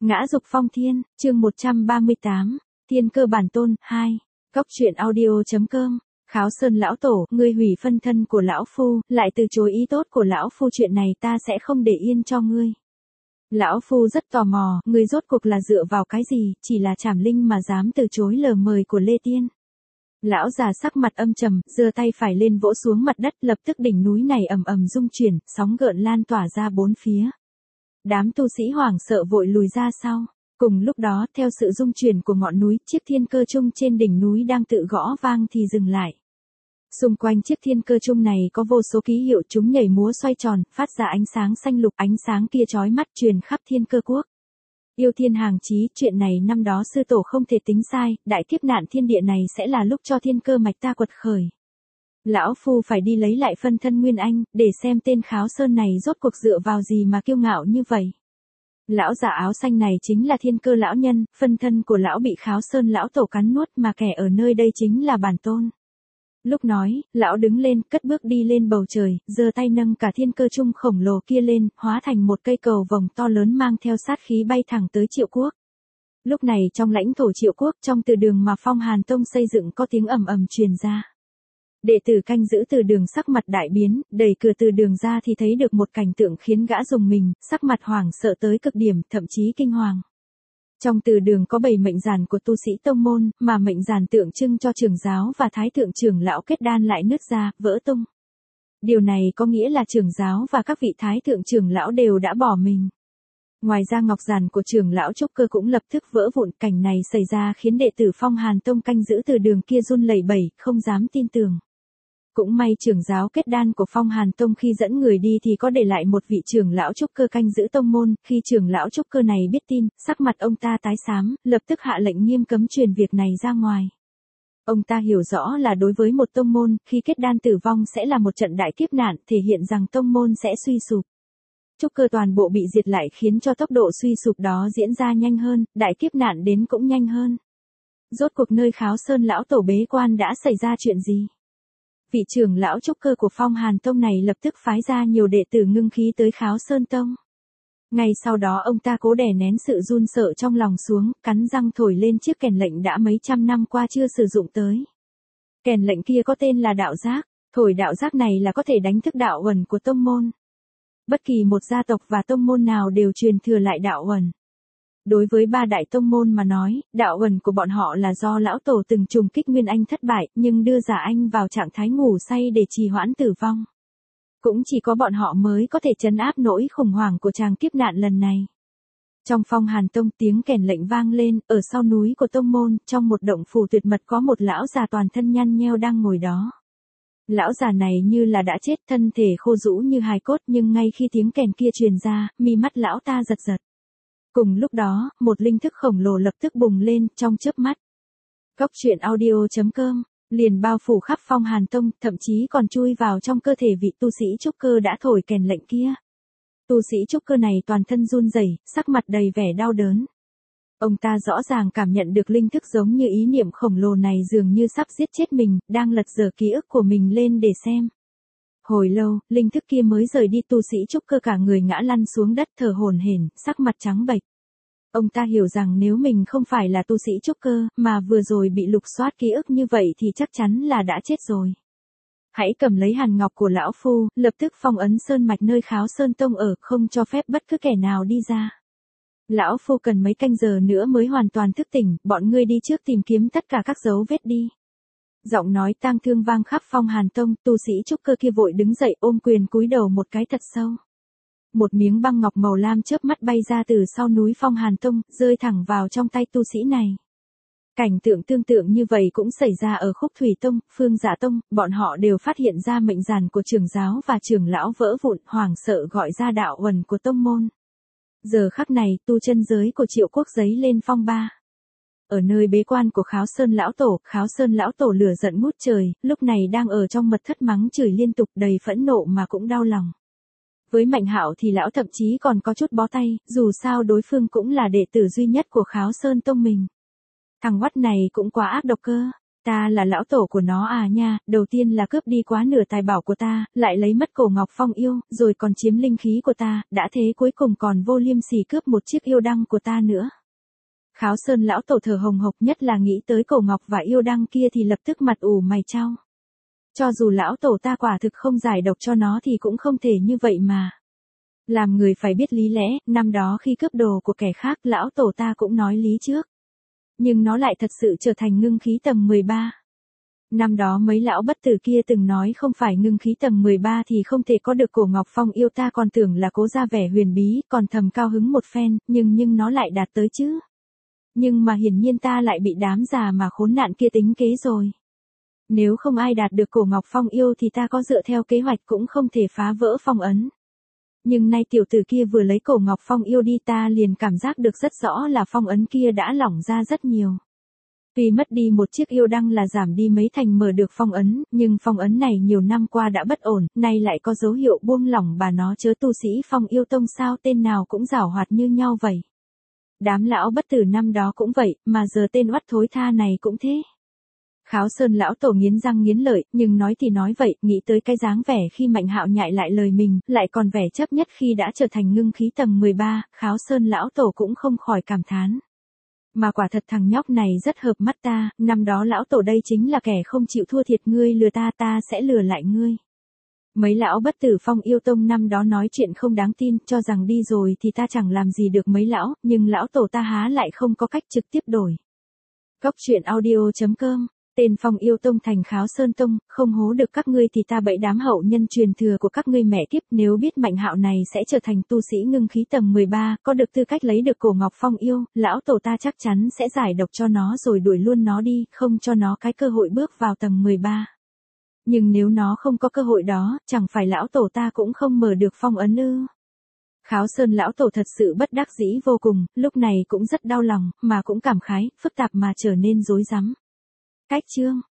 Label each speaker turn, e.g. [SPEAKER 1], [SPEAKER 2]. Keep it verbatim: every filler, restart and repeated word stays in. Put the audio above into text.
[SPEAKER 1] Ngã dục phong thiên, chương một trăm ba mươi tám, Thiên cơ bản tôn, hai. Góc truyện audio.com. Kháo Sơn lão tổ, ngươi hủy phân thân của lão phu, lại từ chối ý tốt của lão phu, chuyện này ta sẽ không để yên cho ngươi. Lão phu rất tò mò, ngươi rốt cuộc là dựa vào cái gì, chỉ là trảm linh mà dám từ chối lời mời của Lê Tiên. Lão già sắc mặt âm trầm, giơ tay phải lên vỗ xuống mặt đất, lập tức đỉnh núi này ầm ầm rung chuyển, sóng gợn lan tỏa ra bốn phía. Đám tu sĩ hoảng sợ vội lùi ra sau. Cùng lúc đó, theo sự rung chuyển của ngọn núi, chiếc thiên cơ chung trên đỉnh núi đang tự gõ vang thì dừng lại. Xung quanh chiếc thiên cơ chung này có vô số ký hiệu, chúng nhảy múa xoay tròn, phát ra ánh sáng xanh lục, ánh sáng kia chói mắt truyền khắp thiên cơ quốc. Yêu thiên hàng chí, chuyện này năm đó sư tổ không thể tính sai, đại kiếp nạn thiên địa này sẽ là lúc cho thiên cơ mạch ta quật khởi. Lão phu phải đi lấy lại phân thân Nguyên Anh, để xem tên Kháo Sơn này rốt cuộc dựa vào gì mà kiêu ngạo như vậy. Lão già áo xanh này chính là thiên cơ lão nhân, phân thân của lão bị Kháo Sơn lão tổ cắn nuốt, mà kẻ ở nơi đây chính là bản tôn. Lúc nói, lão đứng lên, cất bước đi lên bầu trời, giơ tay nâng cả thiên cơ chung khổng lồ kia lên, hóa thành một cây cầu vồng to lớn mang theo sát khí bay thẳng tới Triệu Quốc. Lúc này trong lãnh thổ Triệu Quốc, trong từ đường mà Phong Hàn Tông xây dựng có tiếng ầm ầm truyền ra. Đệ tử canh giữ từ đường sắc mặt đại biến, đẩy cửa từ đường ra thì thấy được một cảnh tượng khiến gã rùng mình, sắc mặt hoảng sợ tới cực điểm, thậm chí kinh hoàng. Trong từ đường có bảy mệnh giản của tu sĩ tông môn, mà mệnh giản tượng trưng cho trưởng giáo và thái thượng trưởng lão kết đan lại nứt ra, vỡ tung. Điều này có nghĩa là trưởng giáo và các vị thái thượng trưởng lão đều đã bỏ mình. Ngoài ra ngọc giản của trưởng lão trúc cơ cũng lập tức vỡ vụn, cảnh này xảy ra khiến đệ tử Phong Hàn Tông canh giữ từ đường kia run lẩy bẩy, không dám tin tưởng. Cũng may trưởng giáo kết đan của Phong Hàn Tông khi dẫn người đi thì có để lại một vị trưởng lão trúc cơ canh giữ tông môn, khi trưởng lão trúc cơ này biết tin, sắc mặt ông ta tái xám, lập tức hạ lệnh nghiêm cấm truyền việc này ra ngoài. Ông ta hiểu rõ là đối với một tông môn, khi kết đan tử vong sẽ là một trận đại kiếp nạn, thể hiện rằng tông môn sẽ suy sụp. Trúc cơ toàn bộ bị diệt lại khiến cho tốc độ suy sụp đó diễn ra nhanh hơn, đại kiếp nạn đến cũng nhanh hơn. Rốt cuộc nơi Kháo Sơn lão tổ bế quan đã xảy ra chuyện gì? Vị trưởng lão trúc cơ của Phong Hàn Tông này lập tức phái ra nhiều đệ tử ngưng khí tới Kháo Sơn Tông. Ngay sau đó ông ta cố đè nén sự run sợ trong lòng xuống, cắn răng thổi lên chiếc kèn lệnh đã mấy trăm năm qua chưa sử dụng tới. Kèn lệnh kia có tên là đạo giác, thổi đạo giác này là có thể đánh thức đạo uẩn của tông môn. Bất kỳ một gia tộc và tông môn nào đều truyền thừa lại đạo uẩn. Đối với ba đại tông môn mà nói, đạo uẩn của bọn họ là do lão tổ từng trùng kích Nguyên Anh thất bại, nhưng đưa giả anh vào trạng thái ngủ say để trì hoãn tử vong. Cũng chỉ có bọn họ mới có thể trấn áp nỗi khủng hoảng của tràng kiếp nạn lần này. Trong Phong Hàn Tông, tiếng kèn lệnh vang lên, ở sau núi của tông môn, trong một động phủ tuyệt mật có một lão già toàn thân nhăn nheo đang ngồi đó. Lão già này như là đã chết, thân thể khô rũ như hài cốt, nhưng ngay khi tiếng kèn kia truyền ra, mi mắt lão ta giật giật. Cùng lúc đó, một linh thức khổng lồ lập tức bùng lên trong chớp mắt. Góc truyện audio.com liền bao phủ khắp Phong Hàn Tông, thậm chí còn chui vào trong cơ thể vị tu sĩ trúc cơ đã thổi kèn lệnh kia. Tu sĩ trúc cơ này toàn thân run rẩy, sắc mặt đầy vẻ đau đớn. Ông ta rõ ràng cảm nhận được linh thức giống như ý niệm khổng lồ này dường như sắp giết chết mình, đang lật dở ký ức của mình lên để xem. Hồi lâu, linh thức kia mới rời đi, tu sĩ trúc cơ cả người ngã lăn xuống đất thở hổn hển, sắc mặt trắng bệch. Ông ta hiểu rằng nếu mình không phải là tu sĩ trúc cơ, mà vừa rồi bị lục soát ký ức như vậy thì chắc chắn là đã chết rồi. Hãy cầm lấy hàn ngọc của lão phu, lập tức phong ấn sơn mạch nơi Kháo Sơn Tông ở, không cho phép bất cứ kẻ nào đi ra. Lão phu cần mấy canh giờ nữa mới hoàn toàn thức tỉnh, bọn ngươi đi trước tìm kiếm tất cả các dấu vết đi. Giọng nói tang thương vang khắp Phong Hàn Tông, tu sĩ trúc cơ kia vội đứng dậy ôm quyền cúi đầu một cái thật sâu. Một miếng băng ngọc màu lam chớp mắt bay ra từ sau núi Phong Hàn Tông, rơi thẳng vào trong tay tu sĩ này. Cảnh tượng tương tự như vậy cũng xảy ra ở Khúc Thủy Tông, Phương Dạ Tông, bọn họ đều phát hiện ra mệnh giản của trưởng giáo và trưởng lão vỡ vụn, hoảng sợ gọi ra đạo uẩn của tông môn. Giờ khắc này, tu chân giới của Triệu Quốc giấy lên phong ba. Ở nơi bế quan của Kháo Sơn lão tổ, Kháo Sơn lão tổ lửa giận ngút trời, lúc này đang ở trong mật thất mắng chửi liên tục, đầy phẫn nộ mà cũng đau lòng. Với Mạnh Hạo thì lão thậm chí còn có chút bó tay, dù sao đối phương cũng là đệ tử duy nhất của Kháo Sơn Tông mình. Thằng oắt này cũng quá ác độc cơ. Ta là lão tổ của nó à nha, đầu tiên là cướp đi quá nửa tài bảo của ta, lại lấy mất cổ ngọc phong yêu, rồi còn chiếm linh khí của ta, đã thế cuối cùng còn vô liêm sỉ cướp một chiếc yêu đăng của ta nữa. Kháo Sơn lão tổ thở hồng hộc, nhất là nghĩ tới cổ ngọc và yêu đăng kia thì lập tức mặt ủ mày chau. Cho dù lão tổ ta quả thực không giải độc cho nó thì cũng không thể như vậy mà. Làm người phải biết lý lẽ, năm đó khi cướp đồ của kẻ khác lão tổ ta cũng nói lý trước. Nhưng nó lại thật sự trở thành ngưng khí tầng mười ba. Năm đó mấy lão bất tử kia từng nói không phải ngưng khí tầng mười ba thì không thể có được cổ ngọc phong yêu, ta còn tưởng là cố ra vẻ huyền bí, còn thầm cao hứng một phen, nhưng nhưng nó lại đạt tới chứ. Nhưng mà hiển nhiên ta lại bị đám già mà khốn nạn kia tính kế rồi. Nếu không ai đạt được cổ ngọc phong yêu thì ta có dựa theo kế hoạch cũng không thể phá vỡ phong ấn. Nhưng nay tiểu tử kia vừa lấy cổ ngọc phong yêu đi, ta liền cảm giác được rất rõ là phong ấn kia đã lỏng ra rất nhiều. Tuy mất đi một chiếc yêu đăng là giảm đi mấy thành mở được phong ấn, nhưng phong ấn này nhiều năm qua đã bất ổn, nay lại có dấu hiệu buông lỏng, bà nó chớ tu sĩ phong yêu tông sao tên nào cũng giảo hoạt như nhau vậy. Đám lão bất tử năm đó cũng vậy, mà giờ tên oắt thối tha này cũng thế. Kháo Sơn lão tổ nghiến răng nghiến lợi, nhưng nói thì nói vậy, nghĩ tới cái dáng vẻ khi Mạnh Hạo nhại lại lời mình, lại còn vẻ chấp nhất khi đã trở thành ngưng khí tầng mười ba, Kháo Sơn lão tổ cũng không khỏi cảm thán. Mà quả thật thằng nhóc này rất hợp mắt ta, năm đó lão tổ đây chính là kẻ không chịu thua thiệt, ngươi lừa ta ta sẽ lừa lại ngươi. Mấy lão bất tử phong yêu tông năm đó nói chuyện không đáng tin, cho rằng đi rồi thì ta chẳng làm gì được mấy lão, nhưng lão tổ ta há lại không có cách trực tiếp đổi. Cốc truyện audio chấm com. Tên phong yêu tông thành Kháo Sơn tông, không hố được các ngươi thì ta bẫy đám hậu nhân truyền thừa của các ngươi mẹ kiếp. Nếu biết Mạnh Hạo này sẽ trở thành tu sĩ ngưng khí tầng mười ba, có được tư cách lấy được cổ ngọc phong yêu, lão tổ ta chắc chắn sẽ giải độc cho nó rồi đuổi luôn nó đi, không cho nó cái cơ hội bước vào tầng mười ba. Nhưng nếu nó không có cơ hội đó, chẳng phải lão tổ ta cũng không mở được phong ấn ư? Kháo Sơn lão tổ thật sự bất đắc dĩ vô cùng, lúc này cũng rất đau lòng, mà cũng cảm khái, phức tạp mà trở nên rối rắm. Cách chương